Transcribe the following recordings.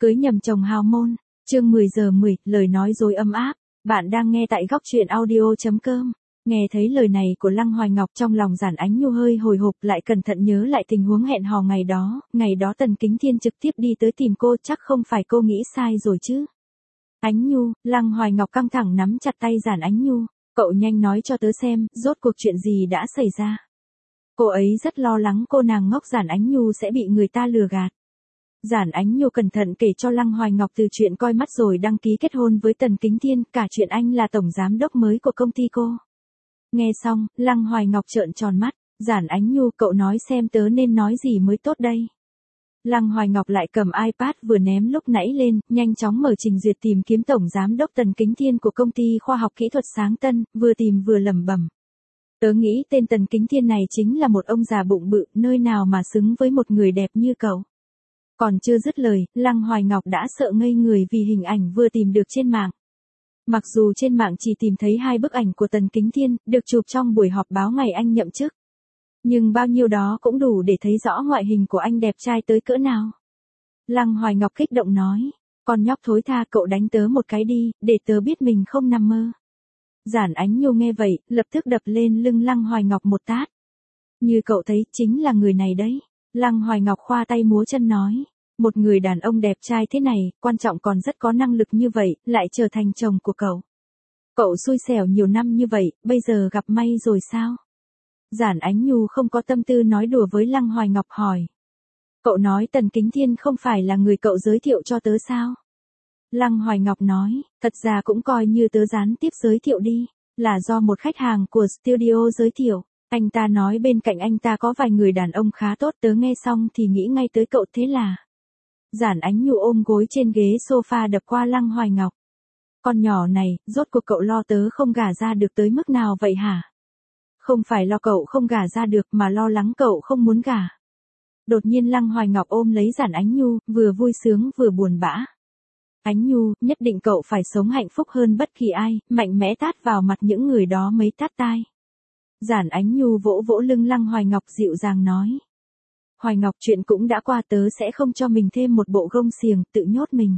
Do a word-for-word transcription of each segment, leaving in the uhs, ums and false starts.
Cưới nhầm chồng hào môn, chương mười giờ mười, lời nói dối ấm áp. Bạn đang nghe tại góc truyện audio chấm com. Nghe thấy lời này của Lăng Hoài Ngọc, trong lòng Giản Ánh Nhu hơi hồi hộp, lại cẩn thận nhớ lại tình huống hẹn hò ngày đó, ngày đó Tần Kính Thiên trực tiếp đi tới tìm cô, chắc không phải cô nghĩ sai rồi chứ. Ánh Nhu, Lăng Hoài Ngọc căng thẳng nắm chặt tay Giản Ánh Nhu, cậu nhanh nói cho tớ xem, rốt cuộc chuyện gì đã xảy ra. Cô ấy rất lo lắng cô nàng ngốc Giản Ánh Nhu sẽ bị người ta lừa gạt. Giản Ánh Nhu cẩn thận kể cho Lăng Hoài Ngọc từ chuyện coi mắt rồi đăng ký kết hôn với Tần Kính Thiên, cả chuyện anh là tổng giám đốc mới của công ty cô. Nghe xong, Lăng Hoài Ngọc trợn tròn mắt, Giản Ánh Nhu, cậu nói xem tớ nên nói gì mới tốt đây. Lăng Hoài Ngọc lại cầm iPad vừa ném lúc nãy lên, nhanh chóng mở trình duyệt tìm kiếm tổng giám đốc Tần Kính Thiên của công ty khoa học kỹ thuật Sáng Tân, vừa tìm vừa lẩm bẩm. Tớ nghĩ tên Tần Kính Thiên này chính là một ông già bụng bự, nơi nào mà xứng với một người đẹp như cậu. Còn chưa dứt lời, Lăng Hoài Ngọc đã sợ ngây người vì hình ảnh vừa tìm được trên mạng. Mặc dù trên mạng chỉ tìm thấy hai bức ảnh của Tần Kính Thiên, được chụp trong buổi họp báo ngày anh nhậm chức. Nhưng bao nhiêu đó cũng đủ để thấy rõ ngoại hình của anh đẹp trai tới cỡ nào. Lăng Hoài Ngọc kích động nói, con nhóc thối tha, cậu đánh tớ một cái đi, để tớ biết mình không nằm mơ. Giản Ánh Nhu nghe vậy, lập tức đập lên lưng Lăng Hoài Ngọc một tát. Như cậu thấy, chính là người này đấy. Lăng Hoài Ngọc khoa tay múa chân nói, một người đàn ông đẹp trai thế này, quan trọng còn rất có năng lực như vậy, lại trở thành chồng của cậu. Cậu xui xẻo nhiều năm như vậy, bây giờ gặp may rồi sao? Giản Ánh Nhu không có tâm tư nói đùa với Lăng Hoài Ngọc, hỏi. Cậu nói Tần Kính Thiên không phải là người cậu giới thiệu cho tớ sao? Lăng Hoài Ngọc nói, thật ra cũng coi như tớ gián tiếp giới thiệu đi, là do một khách hàng của studio giới thiệu. Anh ta nói bên cạnh anh ta có vài người đàn ông khá tốt, tớ nghe xong thì nghĩ ngay tới cậu, thế là. Giản Ánh Nhu ôm gối trên ghế sofa đập qua Lăng Hoài Ngọc. Con nhỏ này, rốt cuộc cậu lo tớ không gả ra được tới mức nào vậy hả? Không phải lo cậu không gả ra được mà lo lắng cậu không muốn gả. Đột nhiên Lăng Hoài Ngọc ôm lấy Giản Ánh Nhu, vừa vui sướng vừa buồn bã. Ánh Nhu, nhất định cậu phải sống hạnh phúc hơn bất kỳ ai, mạnh mẽ tát vào mặt những người đó mấy tát tai. Giản Ánh Nhu vỗ vỗ lưng Lăng Hoài Ngọc dịu dàng nói. Hoài Ngọc, chuyện cũng đã qua, tớ sẽ không cho mình thêm một bộ gông xiềng, tự nhốt mình.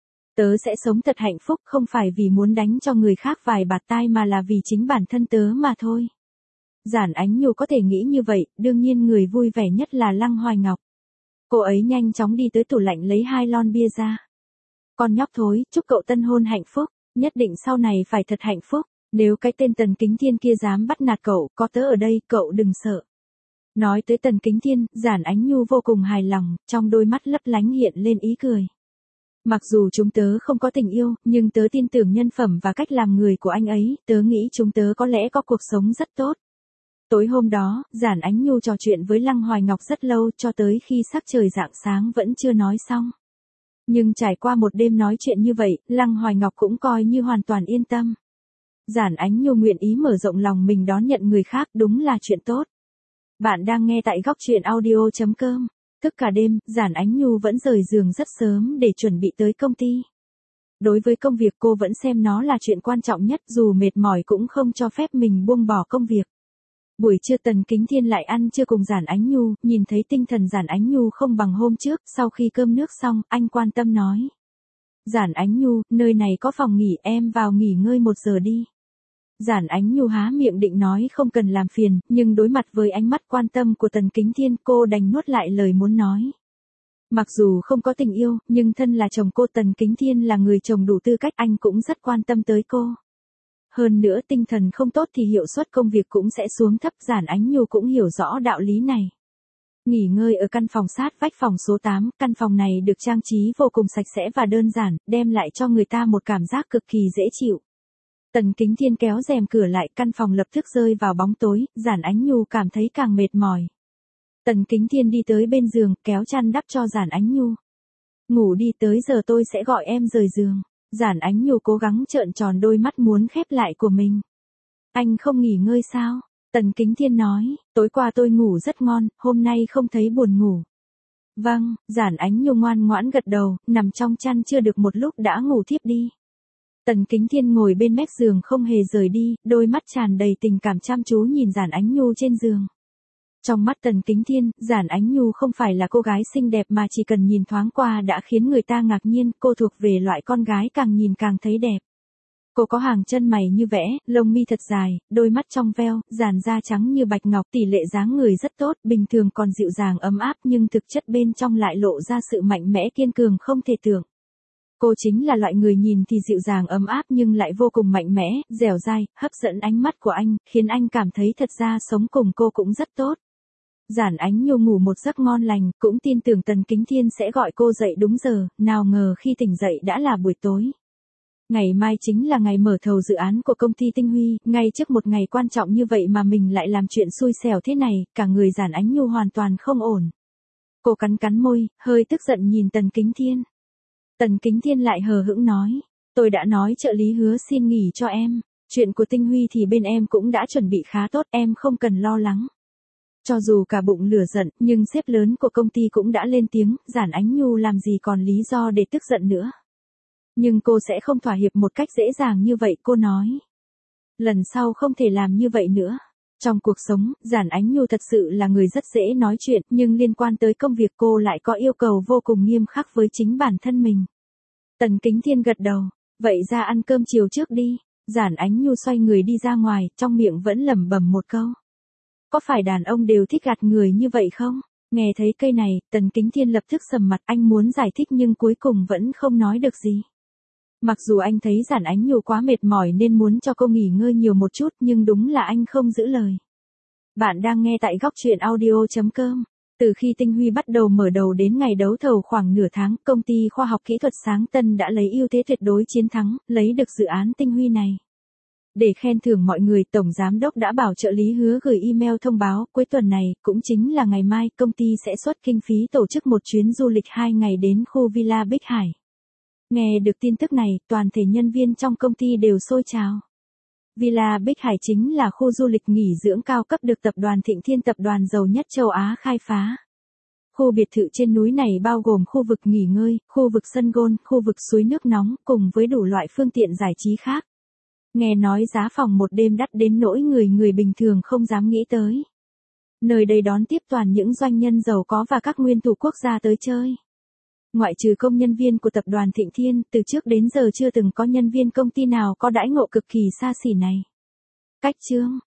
Tớ sẽ sống thật hạnh phúc, không phải vì muốn đánh cho người khác vài bạt tai mà là vì chính bản thân tớ mà thôi. Giản Ánh Nhu có thể nghĩ như vậy, đương nhiên người vui vẻ nhất là Lăng Hoài Ngọc. Cô ấy nhanh chóng đi tới tủ lạnh lấy hai lon bia ra. Con nhóc thối, chúc cậu tân hôn hạnh phúc, nhất định sau này phải thật hạnh phúc. Nếu cái tên Tần Kính Thiên kia dám bắt nạt cậu, có tớ ở đây, cậu đừng sợ. Nói tới Tần Kính Thiên, Giản Ánh Nhu vô cùng hài lòng, trong đôi mắt lấp lánh hiện lên ý cười. Mặc dù chúng tớ không có tình yêu, nhưng tớ tin tưởng nhân phẩm và cách làm người của anh ấy, tớ nghĩ chúng tớ có lẽ có cuộc sống rất tốt. Tối hôm đó, Giản Ánh Nhu trò chuyện với Lăng Hoài Ngọc rất lâu, cho tới khi sắc trời rạng sáng vẫn chưa nói xong. Nhưng trải qua một đêm nói chuyện như vậy, Lăng Hoài Ngọc cũng coi như hoàn toàn yên tâm. Giản Ánh Nhu nguyện ý mở rộng lòng mình đón nhận người khác, đúng là chuyện tốt. Bạn đang nghe tại góc truyện audio chấm com. Thức cả đêm, Giản Ánh Nhu vẫn rời giường rất sớm để chuẩn bị tới công ty. Đối với công việc cô vẫn xem nó là chuyện quan trọng nhất, dù mệt mỏi cũng không cho phép mình buông bỏ công việc. Buổi trưa Tần Kính Thiên lại ăn trưa cùng Giản Ánh Nhu, nhìn thấy tinh thần Giản Ánh Nhu không bằng hôm trước, sau khi cơm nước xong, anh quan tâm nói. Giản Ánh Nhu, nơi này có phòng nghỉ, em vào nghỉ ngơi một giờ đi. Giản Ánh Nhu há miệng định nói không cần làm phiền, nhưng đối mặt với ánh mắt quan tâm của Tần Kính Thiên, cô đành nuốt lại lời muốn nói. Mặc dù không có tình yêu, nhưng thân là chồng cô, Tần Kính Thiên là người chồng đủ tư cách, anh cũng rất quan tâm tới cô. Hơn nữa tinh thần không tốt thì hiệu suất công việc cũng sẽ xuống thấp, Giản Ánh Nhu cũng hiểu rõ đạo lý này. Nghỉ ngơi ở căn phòng sát vách phòng số tám, căn phòng này được trang trí vô cùng sạch sẽ và đơn giản, đem lại cho người ta một cảm giác cực kỳ dễ chịu. Tần Kính Thiên kéo rèm cửa lại, căn phòng lập tức rơi vào bóng tối, Giản Ánh Nhu cảm thấy càng mệt mỏi. Tần Kính Thiên đi tới bên giường, kéo chăn đắp cho Giản Ánh Nhu. Ngủ đi, tới giờ tôi sẽ gọi em rời giường. Giản Ánh Nhu cố gắng trợn tròn đôi mắt muốn khép lại của mình. Anh không nghỉ ngơi sao? Tần Kính Thiên nói, tối qua tôi ngủ rất ngon, hôm nay không thấy buồn ngủ. Vâng, Giản Ánh Nhu ngoan ngoãn gật đầu, nằm trong chăn chưa được một lúc đã ngủ thiếp đi. Tần Kính Thiên ngồi bên mép giường không hề rời đi, đôi mắt tràn đầy tình cảm chăm chú nhìn Giản Ánh Nhu trên giường. Trong mắt Tần Kính Thiên, Giản Ánh Nhu không phải là cô gái xinh đẹp mà chỉ cần nhìn thoáng qua đã khiến người ta ngạc nhiên, cô thuộc về loại con gái càng nhìn càng thấy đẹp. Cô có hàng chân mày như vẽ, lông mi thật dài, đôi mắt trong veo, làn da trắng như bạch ngọc, tỷ lệ dáng người rất tốt, bình thường còn dịu dàng ấm áp nhưng thực chất bên trong lại lộ ra sự mạnh mẽ kiên cường không thể tưởng. Cô chính là loại người nhìn thì dịu dàng ấm áp nhưng lại vô cùng mạnh mẽ, dẻo dai, hấp dẫn ánh mắt của anh, khiến anh cảm thấy thật ra sống cùng cô cũng rất tốt. Giản Ánh Nhu ngủ một giấc ngon lành, cũng tin tưởng Tần Kính Thiên sẽ gọi cô dậy đúng giờ, nào ngờ khi tỉnh dậy đã là buổi tối. Ngày mai chính là ngày mở thầu dự án của công ty Tinh Huy, ngay trước một ngày quan trọng như vậy mà mình lại làm chuyện xui xẻo thế này, cả người Giản Ánh Nhu hoàn toàn không ổn. Cô cắn cắn môi, hơi tức giận nhìn Tần Kính Thiên. Tần Kính Thiên lại hờ hững nói, tôi đã nói trợ lý Hứa xin nghỉ cho em, chuyện của Tinh Huy thì bên em cũng đã chuẩn bị khá tốt, em không cần lo lắng. Cho dù cả bụng lửa giận, nhưng sếp lớn của công ty cũng đã lên tiếng, Giản Ánh Nhu làm gì còn lý do để tức giận nữa. Nhưng cô sẽ không thỏa hiệp một cách dễ dàng như vậy, cô nói. Lần sau không thể làm như vậy nữa. Trong cuộc sống, Giản Ánh Nhu thật sự là người rất dễ nói chuyện, nhưng liên quan tới công việc cô lại có yêu cầu vô cùng nghiêm khắc với chính bản thân mình. Tần Kính Thiên gật đầu, vậy ra ăn cơm chiều trước đi. Giản Ánh Nhu xoay người đi ra ngoài, trong miệng vẫn lẩm bẩm một câu. Có phải đàn ông đều thích gạt người như vậy không? Nghe thấy cây này, Tần Kính Thiên lập tức sầm mặt, anh muốn giải thích nhưng cuối cùng vẫn không nói được gì. Mặc dù anh thấy Giản Ánh Nhu quá mệt mỏi nên muốn cho cô nghỉ ngơi nhiều một chút, nhưng đúng là anh không giữ lời. Bạn đang nghe tại góc truyện audio chấm com. Từ khi Tinh Huy bắt đầu mở đầu đến ngày đấu thầu khoảng nửa tháng, công ty khoa học kỹ thuật Sáng Tân đã lấy ưu thế tuyệt đối chiến thắng, lấy được dự án Tinh Huy này. Để khen thưởng mọi người, Tổng Giám đốc đã bảo trợ lý Hứa gửi email thông báo, cuối tuần này, cũng chính là ngày mai, công ty sẽ xuất kinh phí tổ chức một chuyến du lịch hai ngày đến khu Villa Bích Hải. Nghe được tin tức này, toàn thể nhân viên trong công ty đều sôi trào. Villa Bích Hải chính là khu du lịch nghỉ dưỡng cao cấp được tập đoàn Thịnh Thiên, tập đoàn giàu nhất châu Á khai phá. Khu biệt thự trên núi này bao gồm khu vực nghỉ ngơi, khu vực sân golf, khu vực suối nước nóng, cùng với đủ loại phương tiện giải trí khác. Nghe nói giá phòng một đêm đắt đến nỗi người người bình thường không dám nghĩ tới. Nơi đây đón tiếp toàn những doanh nhân giàu có và các nguyên thủ quốc gia tới chơi. Ngoại trừ công nhân viên của tập đoàn Thịnh Thiên, từ trước đến giờ chưa từng có nhân viên công ty nào có đãi ngộ cực kỳ xa xỉ này. Cách chương